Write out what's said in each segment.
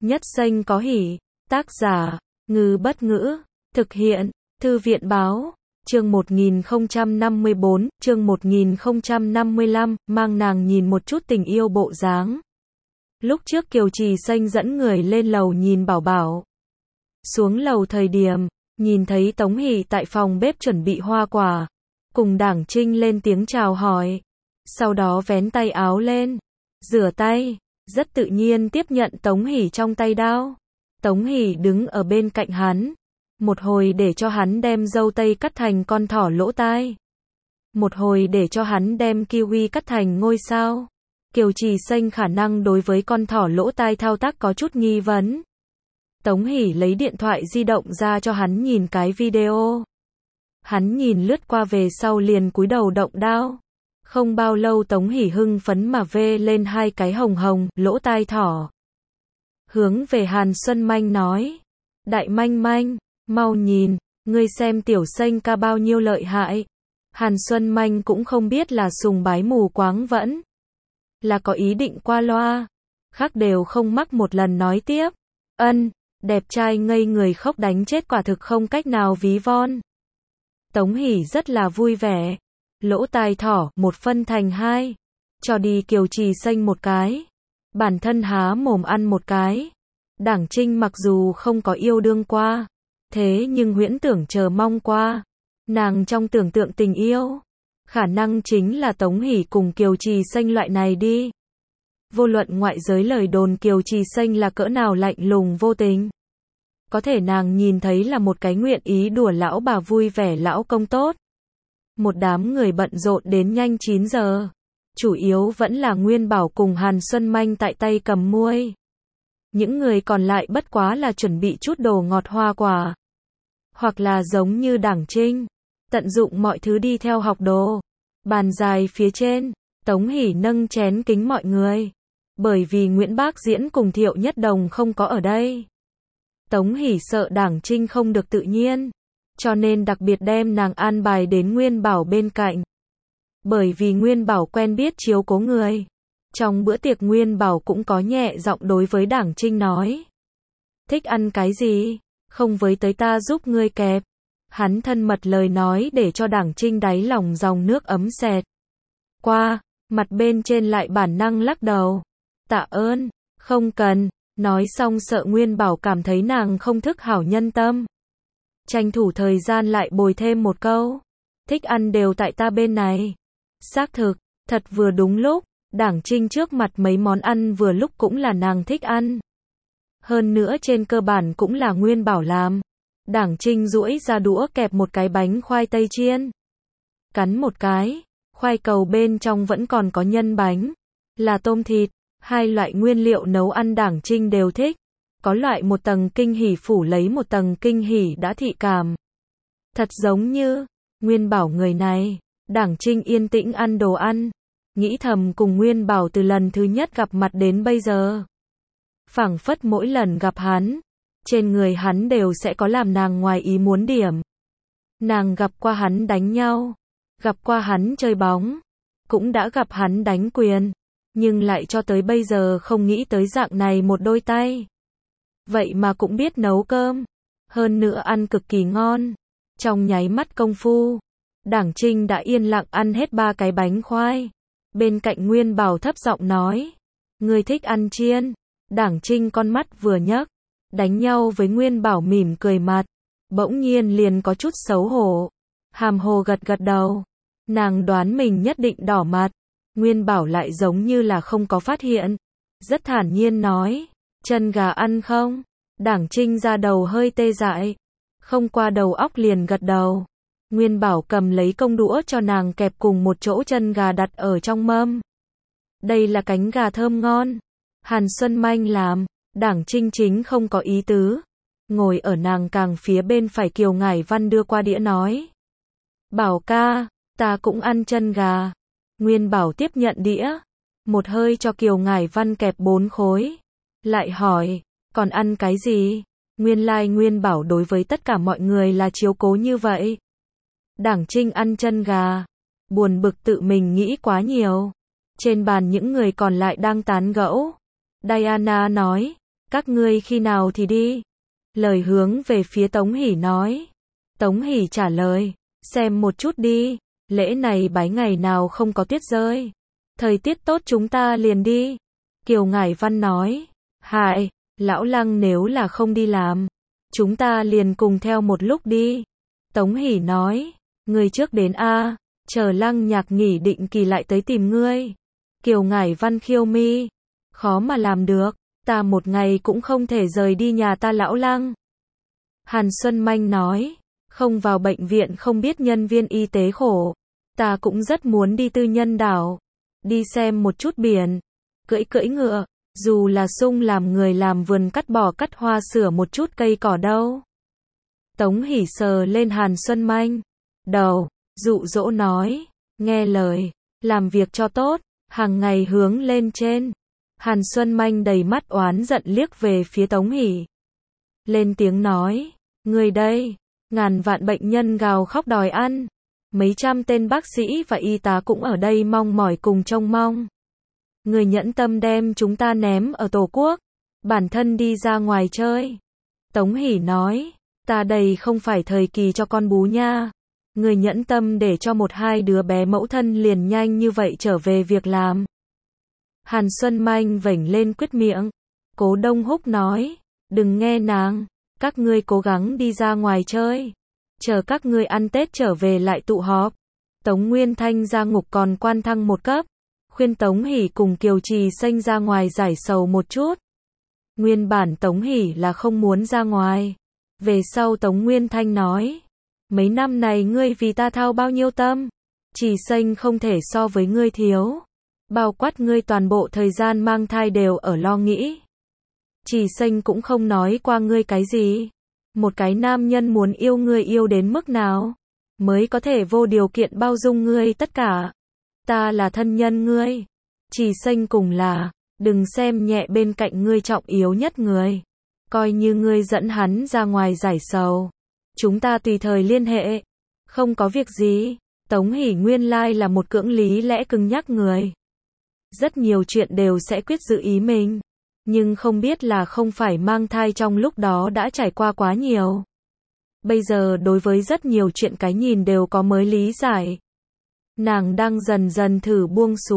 Nhất xanh có hỉ. Tác giả, Ngư Bất Ngữ. Thực hiện, Thư viện Báo. Chương 1054, chương 1055, mang nàng nhìn một chút tình yêu bộ dáng. Lúc trước Kiều Trì Xanh dẫn người lên lầu nhìn Bảo Bảo. Xuống lầu thời điểm, nhìn thấy Tống Hỷ tại phòng bếp chuẩn bị hoa quả. Cùng Đảng Trinh lên tiếng chào hỏi. Sau đó vén tay áo lên, rửa tay, rất tự nhiên tiếp nhận Tống Hỷ trong tay đao. Tống Hỷ đứng ở bên cạnh hắn. Một hồi để cho hắn đem dâu tây cắt thành con thỏ lỗ tai. Một hồi để cho hắn đem kiwi cắt thành ngôi sao. Kiều Trì Xanh khả năng đối với con thỏ lỗ tai thao tác có chút nghi vấn. Tống Hỷ lấy điện thoại di động ra cho hắn nhìn cái video. Hắn nhìn lướt qua về sau liền cúi đầu động đao. Không bao lâu Tống Hỷ hưng phấn mà vê lên hai cái hồng hồng lỗ tai thỏ. Hướng về Hàn Xuân Manh nói. Đại Manh Manh, mau nhìn, ngươi xem Tiểu Xanh ca bao nhiêu lợi hại. Hàn Xuân Manh cũng không biết là sùng bái mù quáng vẫn là có ý định qua loa. Khác đều không mắc một lần nói tiếp. Ân, đẹp trai ngây người khóc đánh chết quả thực không cách nào ví von. Tống Hỷ rất là vui vẻ. Lỗ tai thỏ, một phân thành hai. Cho đi Kiều Trì Xanh một cái. Bản thân há mồm ăn một cái. Đảng Trinh mặc dù không có yêu đương qua. Thế nhưng huyễn tưởng chờ mong qua. Nàng trong tưởng tượng tình yêu. Khả năng chính là Tống Hỷ cùng Kiều Trì Xanh loại này đi. Vô luận ngoại giới lời đồn Kiều Trì Xanh là cỡ nào lạnh lùng vô tình. Có thể nàng nhìn thấy là một cái nguyện ý đùa lão bà vui vẻ lão công tốt. Một đám người bận rộn đến nhanh 9 giờ. Chủ yếu vẫn là Nguyên Bảo cùng Hàn Xuân Manh tại tay cầm muôi. Những người còn lại bất quá là chuẩn bị chút đồ ngọt hoa quả. Hoặc là giống như Đảng Trinh. Tận dụng mọi thứ đi theo học đồ. Bàn dài phía trên. Tống Hỷ nâng chén kính mọi người. Bởi vì Nguyễn Bác Diễn cùng Thiệu Nhất Đồng không có ở đây. Tống Hỷ sợ Đảng Trinh không được tự nhiên. Cho nên đặc biệt đem nàng an bài đến Nguyên Bảo bên cạnh. Bởi vì Nguyên Bảo quen biết chiếu cố người. Trong bữa tiệc Nguyên Bảo cũng có nhẹ giọng đối với Đảng Trinh nói. Thích ăn cái gì? Không với tới ta giúp ngươi kẹp. Hắn thân mật lời nói để cho Đảng Trinh đáy lòng dòng nước ấm xẹt qua, mặt bên trên lại bản năng lắc đầu. Tạ ơn, không cần. Nói xong sợ Nguyên Bảo cảm thấy nàng không thức hảo nhân tâm. Tranh thủ thời gian lại bồi thêm một câu. Thích ăn đều tại ta bên này. Xác thực, thật vừa đúng lúc. Đảng Trinh trước mặt mấy món ăn vừa lúc cũng là nàng thích ăn. Hơn nữa trên cơ bản cũng là Nguyên Bảo làm. Đảng Trinh duỗi ra đũa kẹp một cái bánh khoai tây chiên. Cắn một cái, khoai cầu bên trong vẫn còn có nhân bánh. Là tôm thịt, hai loại nguyên liệu nấu ăn Đảng Trinh đều thích. Có loại một tầng kinh hỉ phủ lấy một tầng kinh hỉ đã thị cảm. Thật giống như, Nguyên Bảo người này, Đảng Trinh yên tĩnh ăn đồ ăn. Nghĩ thầm cùng Nguyên Bảo từ lần thứ nhất gặp mặt đến bây giờ. Phảng phất mỗi lần gặp hắn, trên người hắn đều sẽ có làm nàng ngoài ý muốn điểm. Nàng gặp qua hắn đánh nhau, gặp qua hắn chơi bóng, cũng đã gặp hắn đánh quyền, nhưng lại cho tới bây giờ không nghĩ tới dạng này một đôi tay. Vậy mà cũng biết nấu cơm, hơn nữa ăn cực kỳ ngon. Trong nháy mắt công phu, Đảng Trinh đã yên lặng ăn hết 3 cái bánh khoai. Bên cạnh Nguyên Bảo thấp giọng nói, ngươi thích ăn chiên. Đảng Trinh con mắt vừa nhấc, đánh nhau với Nguyên Bảo mỉm cười mặt, bỗng nhiên liền có chút xấu hổ. Hàm hồ gật gật đầu, nàng đoán mình nhất định đỏ mặt. Nguyên Bảo lại giống như là không có phát hiện, rất thản nhiên nói, chân gà ăn không? Đảng Trinh ra đầu hơi tê dại, không qua đầu óc liền gật đầu. Nguyên Bảo cầm lấy công đũa cho nàng kẹp cùng một chỗ chân gà đặt ở trong mâm. Đây là cánh gà thơm ngon. Hàn Xuân Manh làm. Đảng Trinh chính không có ý tứ. Ngồi ở nàng càng phía bên phải Kiều Ngải Văn đưa qua đĩa nói. Bảo ca, ta cũng ăn chân gà. Nguyên Bảo tiếp nhận đĩa. Một hơi cho Kiều Ngải Văn kẹp 4 khối. Lại hỏi, còn ăn cái gì? Nguyên lai Nguyên Bảo đối với tất cả mọi người là chiếu cố như vậy. Đảng Trinh ăn chân gà. Buồn bực tự mình nghĩ quá nhiều. Trên bàn những người còn lại đang tán gẫu. Diana nói, Các ngươi khi nào thì đi? Lời hướng về phía Tống Hỷ nói. Tống Hỷ trả lời, xem một chút đi, lễ này bái ngày nào không có tuyết rơi. Thời tiết tốt chúng ta liền đi. Kiều Ngải Văn nói, hại, lão Lăng nếu là không đi làm, chúng ta liền cùng theo một lúc đi. Tống Hỷ nói, ngươi trước đến a, chờ Lăng Nhạc nghỉ định kỳ lại tới tìm ngươi. Kiều Ngải Văn khiêu mi, khó mà làm được, ta một ngày cũng không thể rời đi nhà ta lão Lăng. Hàn Xuân Manh nói, không vào bệnh viện không biết nhân viên y tế khổ, ta cũng rất muốn đi tư nhân đảo, đi xem một chút biển, cưỡi ngựa, dù là sung làm người làm vườn cắt bỏ cắt hoa sửa một chút cây cỏ đâu. Tống Hỷ sờ lên Hàn Xuân Manh đầu, dụ dỗ nói, nghe lời, làm việc cho tốt, hàng ngày hướng lên trên. Hàn Xuân Manh đầy mắt oán giận liếc về phía Tống Hỷ, lên tiếng nói, ngươi đây, ngàn vạn bệnh nhân gào khóc đòi ăn, mấy trăm tên bác sĩ và y tá cũng ở đây mong mỏi cùng trông mong. Ngươi nhẫn tâm đem chúng ta ném ở Tổ quốc, bản thân đi ra ngoài chơi. Tống Hỷ nói, ta đây không phải thời kỳ cho con bú nha. Ngươi nhẫn tâm để cho một hai đứa bé mẫu thân liền nhanh như vậy trở về việc làm. Hàn Xuân Manh vểnh lên quyết miệng. Cố Đông Húc nói, đừng nghe nàng, các ngươi cố gắng đi ra ngoài chơi, chờ các ngươi ăn Tết trở về lại tụ họp. Tống Nguyên Thanh ra ngục còn quan thăng một cấp, khuyên Tống Hỷ cùng Kiều Trì Xanh ra ngoài giải sầu một chút. Nguyên bản Tống Hỷ là không muốn ra ngoài. Về sau Tống Nguyên Thanh nói, mấy năm này ngươi vì ta thao bao nhiêu tâm, Trì Xanh không thể so với ngươi thiếu. Bao quát ngươi toàn bộ thời gian mang thai đều ở lo nghĩ. Trì Xanh cũng không nói qua ngươi cái gì. Một cái nam nhân muốn yêu ngươi yêu đến mức nào, mới có thể vô điều kiện bao dung ngươi tất cả. Ta là thân nhân ngươi. Trì Xanh cùng là, đừng xem nhẹ bên cạnh ngươi trọng yếu nhất người. Coi như ngươi dẫn hắn ra ngoài giải sầu, chúng ta tùy thời liên hệ. Không có việc gì. Tống Hỷ nguyên lai là một cưỡng lý lẽ cứng nhắc người. Rất nhiều chuyện đều sẽ quyết giữ ý mình. Nhưng không biết là không phải mang thai trong lúc đó đã trải qua quá nhiều. Bây giờ đối với rất nhiều chuyện cái nhìn đều có mới lý giải. Nàng đang dần dần thử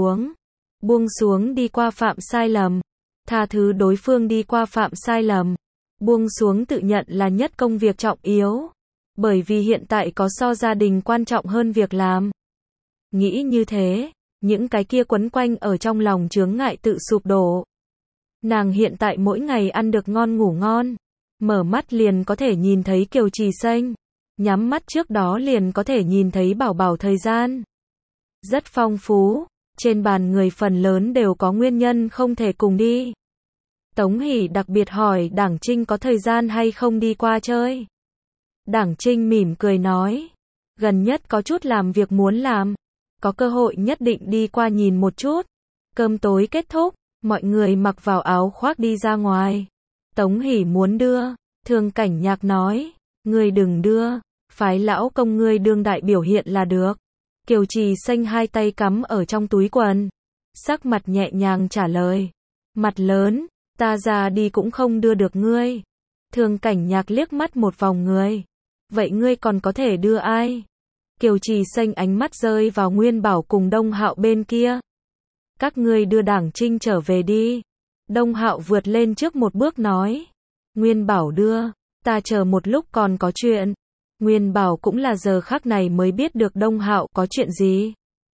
buông xuống đi qua phạm sai lầm, tha thứ đối phương đi qua phạm sai lầm, buông xuống tự nhận là nhất công việc trọng yếu, bởi vì hiện tại có so gia đình quan trọng hơn việc làm. Nghĩ như thế, những cái kia quấn quanh ở trong lòng chướng ngại tự sụp đổ. Nàng hiện tại mỗi ngày ăn được ngon ngủ ngon, mở mắt liền có thể nhìn thấy Kiều Trì Xanh, nhắm mắt trước đó liền có thể nhìn thấy Bảo Bảo thời gian. Rất phong phú, trên bàn người phần lớn đều có nguyên nhân không thể cùng đi. Tống Hỷ đặc biệt hỏi Đảng Trinh có thời gian hay không đi qua chơi. Đảng Trinh mỉm cười nói, gần nhất có chút làm việc muốn làm, có cơ hội nhất định đi qua nhìn một chút. Cơm tối kết thúc, mọi người mặc vào áo khoác đi ra ngoài. Tống Hỷ muốn đưa, Thường Cảnh Nhạc nói, ngươi đừng đưa, phái lão công ngươi đương đại biểu hiện là được. Kiều Trì Xanh hai tay cắm ở trong túi quần, sắc mặt nhẹ nhàng trả lời, mặt lớn, ta già đi cũng không đưa được ngươi. Thường Cảnh Nhạc liếc mắt một vòng người, vậy ngươi còn có thể đưa ai? Kiều Trì Xanh ánh mắt rơi vào Nguyên Bảo cùng Đông Hạo bên kia. Các ngươi đưa Đảng Trinh trở về đi. Đông Hạo vượt lên trước một bước nói. Nguyên Bảo đưa, ta chờ một lúc còn có chuyện. Nguyên Bảo cũng là giờ khắc này mới biết được Đông Hạo có chuyện gì.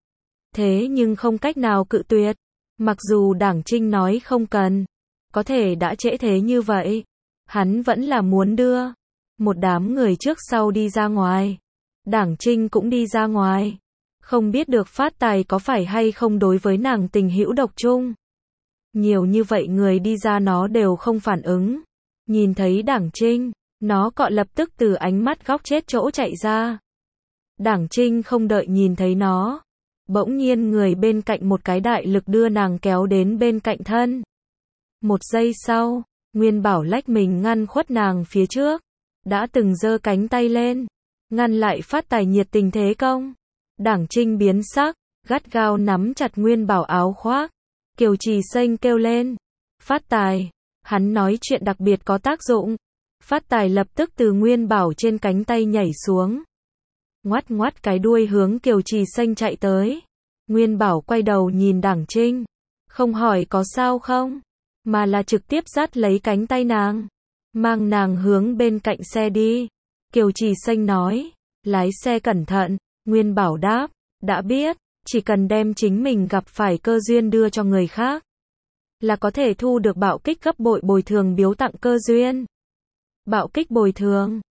Thế nhưng không cách nào cự tuyệt. Mặc dù Đảng Trinh nói không cần, có thể đã trễ thế như vậy, hắn vẫn là muốn đưa. Một đám người trước sau đi ra ngoài. Đảng Trinh cũng đi ra ngoài. Không biết được Phát Tài có phải hay không đối với nàng tình hữu độc chung. Nhiều như vậy người đi ra nó đều không phản ứng. Nhìn thấy Đảng Trinh, nó cọ lập tức từ ánh mắt góc chết chỗ chạy ra. Đảng Trinh không đợi nhìn thấy nó. Bỗng nhiên người bên cạnh một cái đại lực đưa nàng kéo đến bên cạnh thân. Một giây sau, Nguyên Bảo lách mình ngăn khuất nàng phía trước. Đã từng giơ cánh tay lên, ngăn lại Phát Tài nhiệt tình thế công. Đảng Trinh biến sắc, gắt gao nắm chặt Nguyên Bảo áo khoác. Kiều Trì Xanh kêu lên, Phát Tài, Hắn nói chuyện đặc biệt có tác dụng. Phát Tài lập tức từ Nguyên Bảo trên cánh tay nhảy xuống. Ngoắt ngoắt cái đuôi hướng Kiều Trì Xanh chạy tới. Nguyên Bảo quay đầu nhìn Đảng Trinh. Không hỏi có sao không, mà là trực tiếp dắt lấy cánh tay nàng. Mang nàng hướng bên cạnh xe đi. Kiều Trì Xanh nói. Lái xe cẩn thận. Nguyên Bảo đáp. Đã biết, chỉ cần đem chính mình gặp phải cơ duyên đưa cho người khác, là có thể thu được bạo kích gấp bội bồi thường biếu tặng cơ duyên. Bạo kích bồi thường.